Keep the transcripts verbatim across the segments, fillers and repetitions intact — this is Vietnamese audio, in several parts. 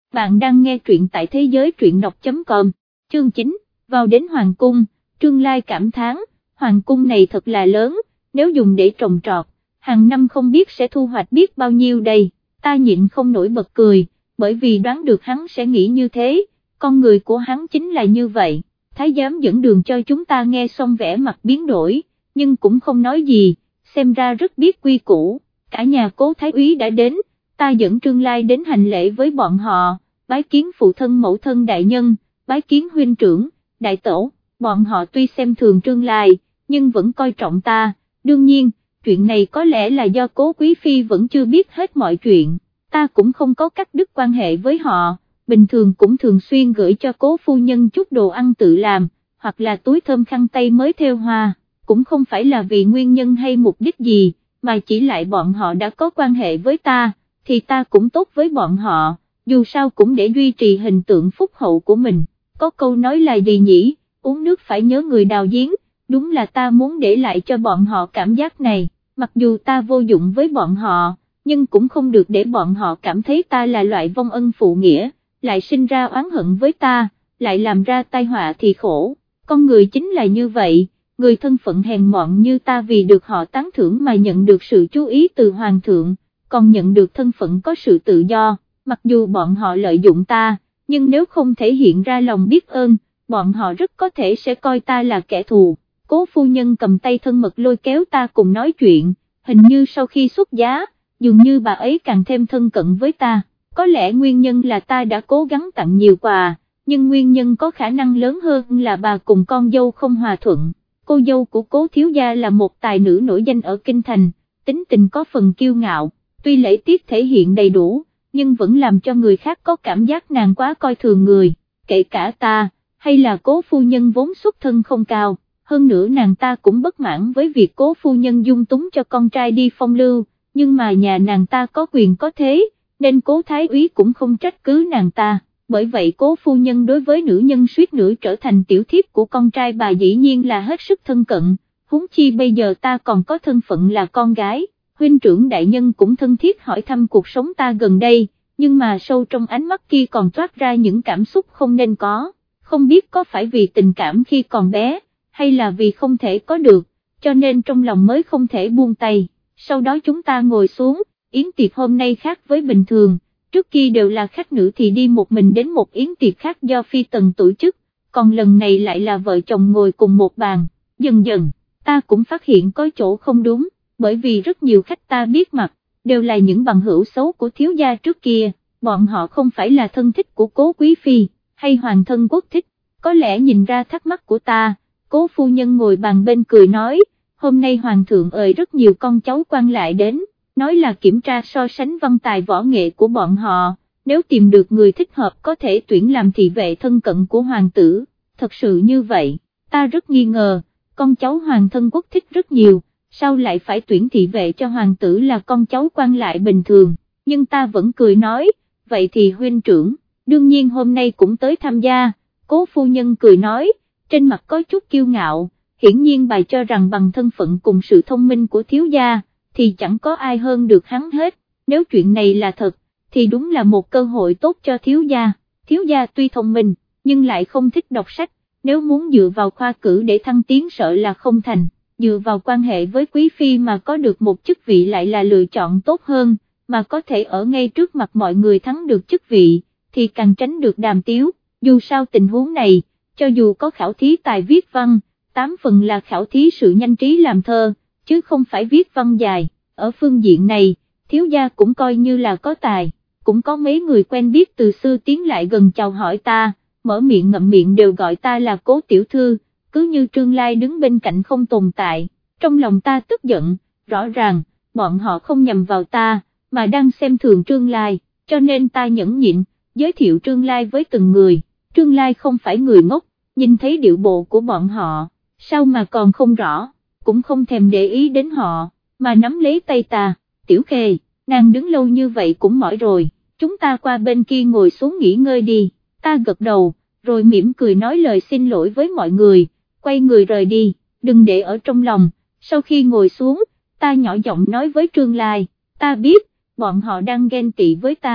bạn đang nghe truyện tại thế giới truyện đọc chấm com, chương chín, vào đến Hoàng Cung, Trương Lai cảm thán, Hoàng Cung này thật là lớn, nếu dùng để trồng trọt, hàng năm không biết sẽ thu hoạch biết bao nhiêu đây, ta nhịn không nổi bật cười, bởi vì đoán được hắn sẽ nghĩ như thế, con người của hắn chính là như vậy. Thái giám dẫn đường cho chúng ta nghe xong vẻ mặt biến đổi, nhưng cũng không nói gì, xem ra rất biết quy củ, cả nhà Cố Thái úy đã đến, ta dẫn Trương Lai đến hành lễ với bọn họ, bái kiến phụ thân mẫu thân đại nhân, bái kiến huynh trưởng, đại tổ, bọn họ tuy xem thường Trương Lai, nhưng vẫn coi trọng ta, đương nhiên, chuyện này có lẽ là do Cố Quý Phi vẫn chưa biết hết mọi chuyện, ta cũng không có cắt đứt quan hệ với họ. Bình thường cũng thường xuyên gửi cho Cố phu nhân chút đồ ăn tự làm, hoặc là túi thơm khăn tay mới thêu hoa, cũng không phải là vì nguyên nhân hay mục đích gì, mà chỉ lại bọn họ đã có quan hệ với ta, thì ta cũng tốt với bọn họ, dù sao cũng để duy trì hình tượng phúc hậu của mình. Có câu nói là gì nhỉ, uống nước phải nhớ người đào giếng, đúng là ta muốn để lại cho bọn họ cảm giác này, mặc dù ta vô dụng với bọn họ, nhưng cũng không được để bọn họ cảm thấy ta là loại vong ân phụ nghĩa, lại sinh ra oán hận với ta, lại làm ra tai họa thì khổ, con người chính là như vậy, người thân phận hèn mọn như ta vì được họ tán thưởng mà nhận được sự chú ý từ hoàng thượng, còn nhận được thân phận có sự tự do, mặc dù bọn họ lợi dụng ta, nhưng nếu không thể hiện ra lòng biết ơn, bọn họ rất có thể sẽ coi ta là kẻ thù. Cố phu nhân cầm tay thân mật lôi kéo ta cùng nói chuyện, hình như sau khi xuất giá, dường như bà ấy càng thêm thân cận với ta. Có lẽ nguyên nhân là ta đã cố gắng tặng nhiều quà, nhưng nguyên nhân có khả năng lớn hơn là bà cùng con dâu không hòa thuận. Cô dâu của Cố thiếu gia là một tài nữ nổi danh ở Kinh Thành, tính tình có phần kiêu ngạo, tuy lễ tiết thể hiện đầy đủ, nhưng vẫn làm cho người khác có cảm giác nàng quá coi thường người, kể cả ta, hay là Cố phu nhân vốn xuất thân không cao, hơn nữa nàng ta cũng bất mãn với việc Cố phu nhân dung túng cho con trai đi phong lưu, nhưng mà nhà nàng ta có quyền có thế, nên Cố Thái úy cũng không trách cứ nàng ta, bởi vậy Cố phu nhân đối với nữ nhân suýt nữa trở thành tiểu thiếp của con trai bà dĩ nhiên là hết sức thân cận, huống chi bây giờ ta còn có thân phận là con gái, huynh trưởng đại nhân cũng thân thiết hỏi thăm cuộc sống ta gần đây, nhưng mà sâu trong ánh mắt kia còn toát ra những cảm xúc không nên có, không biết có phải vì tình cảm khi còn bé, hay là vì không thể có được, cho nên trong lòng mới không thể buông tay. Sau đó chúng ta ngồi xuống, yến tiệc hôm nay khác với bình thường, trước kia đều là khách nữ thì đi một mình đến một yến tiệc khác do phi tần tổ chức, còn lần này lại là vợ chồng ngồi cùng một bàn, dần dần, ta cũng phát hiện có chỗ không đúng, bởi vì rất nhiều khách ta biết mặt, đều là những bằng hữu xấu của thiếu gia trước kia, bọn họ không phải là thân thích của Cố Quý Phi, hay hoàng thân quốc thích, có lẽ nhìn ra thắc mắc của ta, Cố phu nhân ngồi bàn bên cười nói, hôm nay hoàng thượng ơi rất nhiều con cháu quan lại đến, nói là kiểm tra so sánh văn tài võ nghệ của bọn họ, nếu tìm được người thích hợp có thể tuyển làm thị vệ thân cận của hoàng tử, thật sự như vậy, ta rất nghi ngờ, con cháu hoàng thân quốc thích rất nhiều, sao lại phải tuyển thị vệ cho hoàng tử là con cháu quan lại bình thường, nhưng ta vẫn cười nói, vậy thì huynh trưởng, đương nhiên hôm nay cũng tới tham gia, Cố phu nhân cười nói, trên mặt có chút kiêu ngạo, hiển nhiên bà cho rằng bằng thân phận cùng sự thông minh của thiếu gia, thì chẳng có ai hơn được hắn hết, nếu chuyện này là thật, thì đúng là một cơ hội tốt cho thiếu gia, thiếu gia tuy thông minh, nhưng lại không thích đọc sách, nếu muốn dựa vào khoa cử để thăng tiến sợ là không thành, dựa vào quan hệ với quý phi mà có được một chức vị lại là lựa chọn tốt hơn, mà có thể ở ngay trước mặt mọi người thắng được chức vị, thì càng tránh được đàm tiếu, dù sao tình huống này, cho dù có khảo thí tài viết văn, tám phần là khảo thí sự nhanh trí làm thơ, chứ không phải viết văn dài, ở phương diện này, thiếu gia cũng coi như là có tài, cũng có mấy người quen biết từ xưa tiến lại gần chào hỏi ta, mở miệng ngậm miệng đều gọi ta là Cố tiểu thư, cứ như Trương Lai đứng bên cạnh không tồn tại, trong lòng ta tức giận, rõ ràng, bọn họ không nhầm vào ta, mà đang xem thường Trương Lai, cho nên ta nhẫn nhịn, giới thiệu Trương Lai với từng người, Trương Lai không phải người ngốc, nhìn thấy điệu bộ của bọn họ, sao mà còn không rõ, cũng không thèm để ý đến họ, mà nắm lấy tay ta, Tiểu Khê, nàng đứng lâu như vậy cũng mỏi rồi, chúng ta qua bên kia ngồi xuống nghỉ ngơi đi, ta gật đầu, rồi mỉm cười nói lời xin lỗi với mọi người, quay người rời đi, đừng để ở trong lòng, sau khi ngồi xuống, ta nhỏ giọng nói với Trương Lai, ta biết, bọn họ đang ghen tị với ta,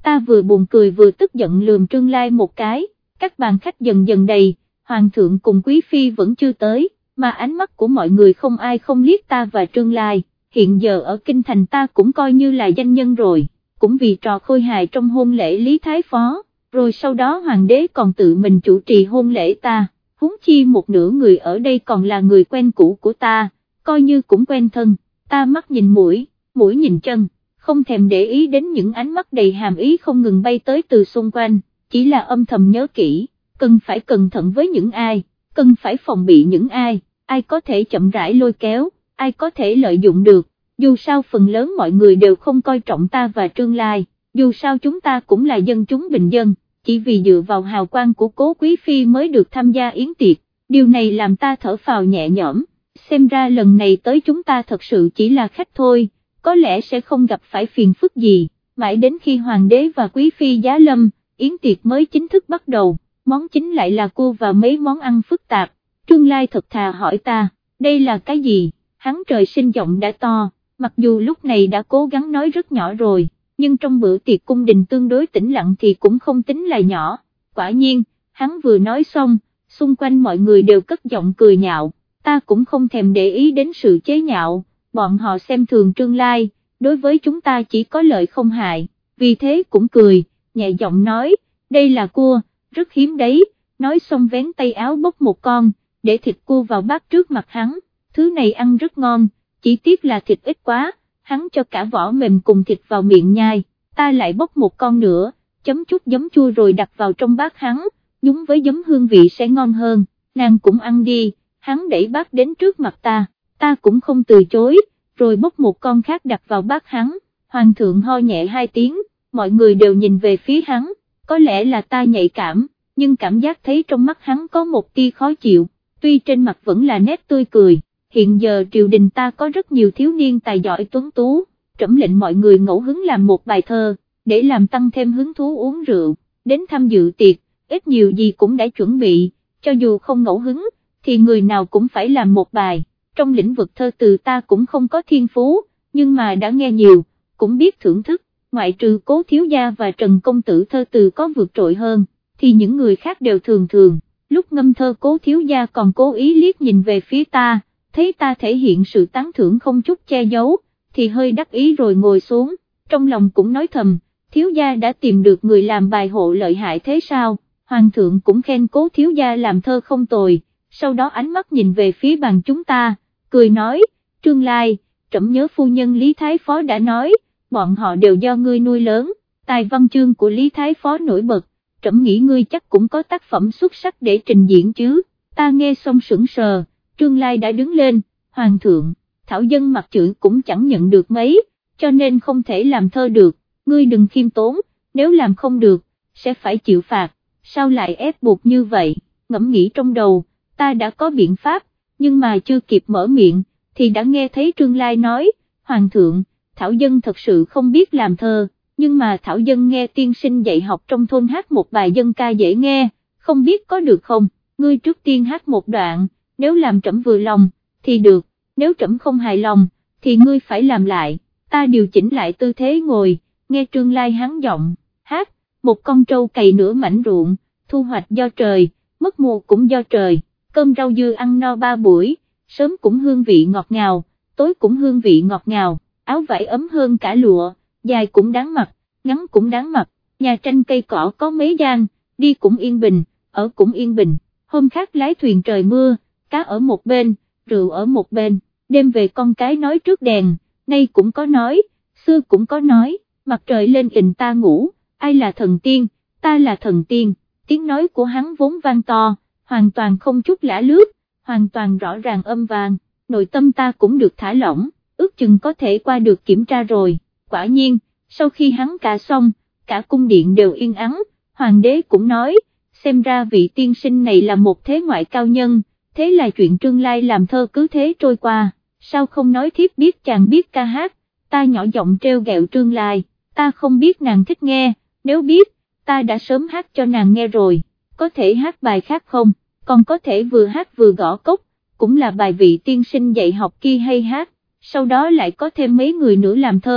ta vừa buồn cười vừa tức giận lườm Trương Lai một cái, các bàn khách dần dần đầy, hoàng thượng cùng quý phi vẫn chưa tới, mà ánh mắt của mọi người không ai không liếc ta và Trương Lai, hiện giờ ở kinh thành ta cũng coi như là danh nhân rồi, cũng vì trò khôi hài trong hôn lễ Lý Thái Phó, rồi sau đó hoàng đế còn tự mình chủ trì hôn lễ ta, huống chi một nửa người ở đây còn là người quen cũ của ta, coi như cũng quen thân, ta mắt nhìn mũi, mũi nhìn chân, không thèm để ý đến những ánh mắt đầy hàm ý không ngừng bay tới từ xung quanh, chỉ là âm thầm nhớ kỹ, cần phải cẩn thận với những ai, cần phải phòng bị những ai, ai có thể chậm rãi lôi kéo, ai có thể lợi dụng được, dù sao phần lớn mọi người đều không coi trọng ta và Trương Lai, dù sao chúng ta cũng là dân chúng bình dân, chỉ vì dựa vào hào quang của Cố Quý Phi mới được tham gia yến tiệc, điều này làm ta thở phào nhẹ nhõm, xem ra lần này tới chúng ta thật sự chỉ là khách thôi, có lẽ sẽ không gặp phải phiền phức gì, mãi đến khi Hoàng đế và Quý Phi giá lâm, yến tiệc mới chính thức bắt đầu, món chính lại là cua và mấy món ăn phức tạp, Trương Lai thật thà hỏi ta, đây là cái gì, hắn trời sinh giọng đã to, mặc dù lúc này đã cố gắng nói rất nhỏ rồi, nhưng trong bữa tiệc cung đình tương đối tĩnh lặng thì cũng không tính là nhỏ, quả nhiên, hắn vừa nói xong, xung quanh mọi người đều cất giọng cười nhạo, ta cũng không thèm để ý đến sự chế nhạo, bọn họ xem thường Trương Lai, đối với chúng ta chỉ có lợi không hại, vì thế cũng cười, nhẹ giọng nói, đây là cua, rất hiếm đấy, nói xong vén tay áo bốc một con, để thịt cua vào bát trước mặt hắn, thứ này ăn rất ngon, chỉ tiếc là thịt ít quá, hắn cho cả vỏ mềm cùng thịt vào miệng nhai, ta lại bốc một con nữa, chấm chút giấm chua rồi đặt vào trong bát hắn, nhúng với giấm hương vị sẽ ngon hơn, nàng cũng ăn đi, hắn đẩy bát đến trước mặt ta, ta cũng không từ chối, rồi bốc một con khác đặt vào bát hắn, hoàng thượng ho nhẹ hai tiếng, mọi người đều nhìn về phía hắn, có lẽ là ta nhạy cảm, nhưng cảm giác thấy trong mắt hắn có một tia khó chịu, tuy trên mặt vẫn là nét tươi cười. Hiện giờ triều đình ta có rất nhiều thiếu niên tài giỏi tuấn tú, trẫm lệnh mọi người ngẫu hứng làm một bài thơ, để làm tăng thêm hứng thú uống rượu, đến tham dự tiệc, ít nhiều gì cũng đã chuẩn bị, cho dù không ngẫu hứng, thì người nào cũng phải làm một bài, trong lĩnh vực thơ từ ta cũng không có thiên phú, nhưng mà đã nghe nhiều, cũng biết thưởng thức, ngoại trừ Cố thiếu gia và Trần công tử thơ từ có vượt trội hơn, thì những người khác đều thường thường, lúc ngâm thơ Cố thiếu gia còn cố ý liếc nhìn về phía ta, thấy ta thể hiện sự tán thưởng không chút che giấu, thì hơi đắc ý rồi ngồi xuống, trong lòng cũng nói thầm, thiếu gia đã tìm được người làm bài hộ lợi hại thế sao, hoàng thượng cũng khen Cố thiếu gia làm thơ không tồi, sau đó ánh mắt nhìn về phía bàn chúng ta, cười nói, Trương Lai, trẫm nhớ phu nhân Lý Thái Phó đã nói, bọn họ đều do ngươi nuôi lớn, tài văn chương của Lý Thái Phó nổi bật, trẫm nghĩ ngươi chắc cũng có tác phẩm xuất sắc để trình diễn chứ, ta nghe xong sững sờ. Trương Lai đã đứng lên, hoàng thượng, thảo dân mặt chữ cũng chẳng nhận được mấy, cho nên không thể làm thơ được, ngươi đừng khiêm tốn, nếu làm không được, sẽ phải chịu phạt, sao lại ép buộc như vậy, ngẫm nghĩ trong đầu, ta đã có biện pháp, nhưng mà chưa kịp mở miệng, thì đã nghe thấy Trương Lai nói, hoàng thượng, thảo dân thật sự không biết làm thơ, nhưng mà thảo dân nghe tiên sinh dạy học trong thôn hát một bài dân ca dễ nghe, không biết có được không, ngươi trước tiên hát một đoạn, nếu làm trẫm vừa lòng, thì được, nếu trẫm không hài lòng, thì ngươi phải làm lại, ta điều chỉnh lại tư thế ngồi, nghe Trương Lai hắn giọng, hát, một con trâu cày nửa mảnh ruộng, thu hoạch do trời, mất mùa cũng do trời, cơm rau dưa ăn no ba buổi, sớm cũng hương vị ngọt ngào, tối cũng hương vị ngọt ngào, áo vải ấm hơn cả lụa, dài cũng đáng mặc, ngắn cũng đáng mặc, nhà tranh cây cỏ có mấy gian, đi cũng yên bình, ở cũng yên bình, hôm khác lái thuyền trời mưa, cá ở một bên, rượu ở một bên, đêm về con cái nói trước đèn, nay cũng có nói, xưa cũng có nói, mặt trời lên ình ta ngủ, ai là thần tiên, ta là thần tiên, tiếng nói của hắn vốn vang to, hoàn toàn không chút lả lướt, hoàn toàn rõ ràng âm vang, nội tâm ta cũng được thả lỏng, ước chừng có thể qua được kiểm tra rồi, quả nhiên, sau khi hắn cả xong, cả cung điện đều yên ắng, hoàng đế cũng nói, xem ra vị tiên sinh này là một thế ngoại cao nhân, thế là chuyện Trương Lai làm thơ cứ thế trôi qua, sao không nói thiếp biết chàng biết ca hát, ta nhỏ giọng treo gẹo Trương Lai, ta không biết nàng thích nghe, nếu biết, ta đã sớm hát cho nàng nghe rồi, có thể hát bài khác không, còn có thể vừa hát vừa gõ cốc, cũng là bài vị tiên sinh dạy học kia hay hát, sau đó lại có thêm mấy người nữa làm thơ,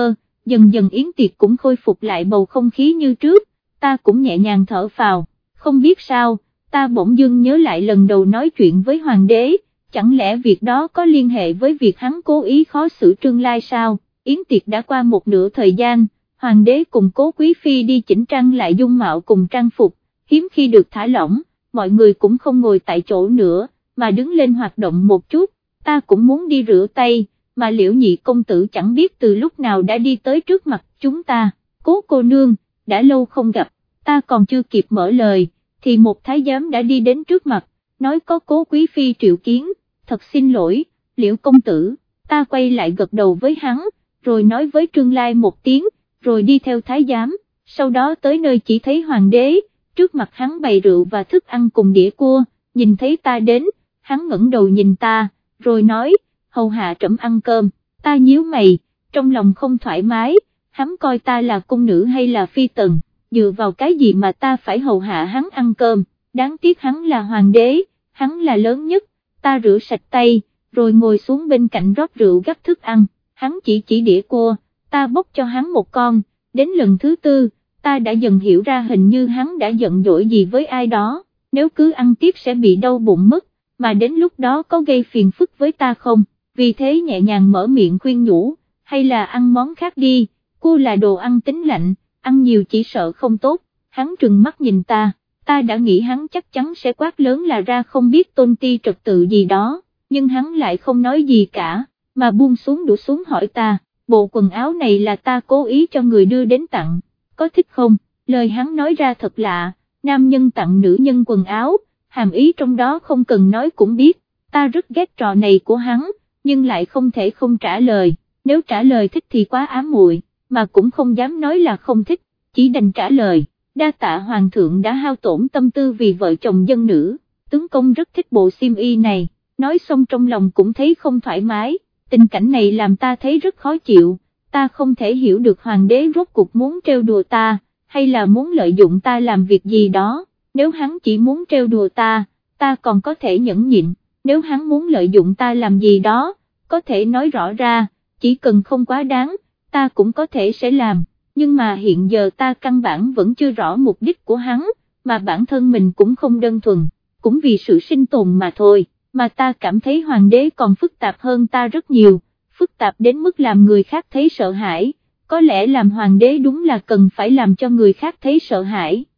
dần dần yến tiệc cũng khôi phục lại bầu không khí như trước, ta cũng nhẹ nhàng thở phào, không biết sao, ta bỗng dưng nhớ lại lần đầu nói chuyện với hoàng đế, chẳng lẽ việc đó có liên hệ với việc hắn cố ý khó xử Trương Lai sao? Yến tiệc đã qua một nửa thời gian, hoàng đế cùng Cố Quý Phi đi chỉnh trang lại dung mạo cùng trang phục, hiếm khi được thả lỏng, mọi người cũng không ngồi tại chỗ nữa, mà đứng lên hoạt động một chút, ta cũng muốn đi rửa tay, mà Liễu Nhị công tử chẳng biết từ lúc nào đã đi tới trước mặt chúng ta, Cố cô nương, đã lâu không gặp, ta còn chưa kịp mở lời, thì một thái giám đã đi đến trước mặt, nói có Cố Quý Phi triệu kiến, thật xin lỗi, Liễu công tử, ta quay lại gật đầu với hắn, rồi nói với Trương Lai một tiếng, rồi đi theo thái giám, sau đó tới nơi chỉ thấy hoàng đế, trước mặt hắn bày rượu và thức ăn cùng đĩa cua, nhìn thấy ta đến, hắn ngẩng đầu nhìn ta, rồi nói, hầu hạ trẫm ăn cơm, ta nhíu mày, trong lòng không thoải mái, hắn coi ta là cung nữ hay là phi tần, dựa vào cái gì mà ta phải hầu hạ hắn ăn cơm, đáng tiếc hắn là hoàng đế, hắn là lớn nhất, ta rửa sạch tay, rồi ngồi xuống bên cạnh rót rượu gắp thức ăn, hắn chỉ chỉ đĩa cua, ta bốc cho hắn một con, đến lần thứ tư, ta đã dần hiểu ra hình như hắn đã giận dỗi gì với ai đó, nếu cứ ăn tiếp sẽ bị đau bụng mất, mà đến lúc đó có gây phiền phức với ta không, vì thế nhẹ nhàng mở miệng khuyên nhủ, hay là ăn món khác đi, cua là đồ ăn tính lạnh, ăn nhiều chỉ sợ không tốt, hắn trừng mắt nhìn ta, ta đã nghĩ hắn chắc chắn sẽ quát lớn là ra không biết tôn ti trật tự gì đó, nhưng hắn lại không nói gì cả, mà buông xuống đũa xuống hỏi ta, bộ quần áo này là ta cố ý cho người đưa đến tặng, có thích không, lời hắn nói ra thật lạ, nam nhân tặng nữ nhân quần áo, hàm ý trong đó không cần nói cũng biết, ta rất ghét trò này của hắn, nhưng lại không thể không trả lời, nếu trả lời thích thì quá ám muội, mà cũng không dám nói là không thích, chỉ đành trả lời, đa tạ hoàng thượng đã hao tổn tâm tư vì vợ chồng dân nữ, tướng công rất thích bộ xiêm y này, nói xong trong lòng cũng thấy không thoải mái, tình cảnh này làm ta thấy rất khó chịu, ta không thể hiểu được hoàng đế rốt cuộc muốn trêu đùa ta, hay là muốn lợi dụng ta làm việc gì đó, nếu hắn chỉ muốn trêu đùa ta, ta còn có thể nhẫn nhịn, nếu hắn muốn lợi dụng ta làm gì đó, có thể nói rõ ra, chỉ cần không quá đáng, ta cũng có thể sẽ làm, nhưng mà hiện giờ ta căn bản vẫn chưa rõ mục đích của hắn, mà bản thân mình cũng không đơn thuần, cũng vì sự sinh tồn mà thôi, mà ta cảm thấy hoàng đế còn phức tạp hơn ta rất nhiều, phức tạp đến mức làm người khác thấy sợ hãi, có lẽ làm hoàng đế đúng là cần phải làm cho người khác thấy sợ hãi.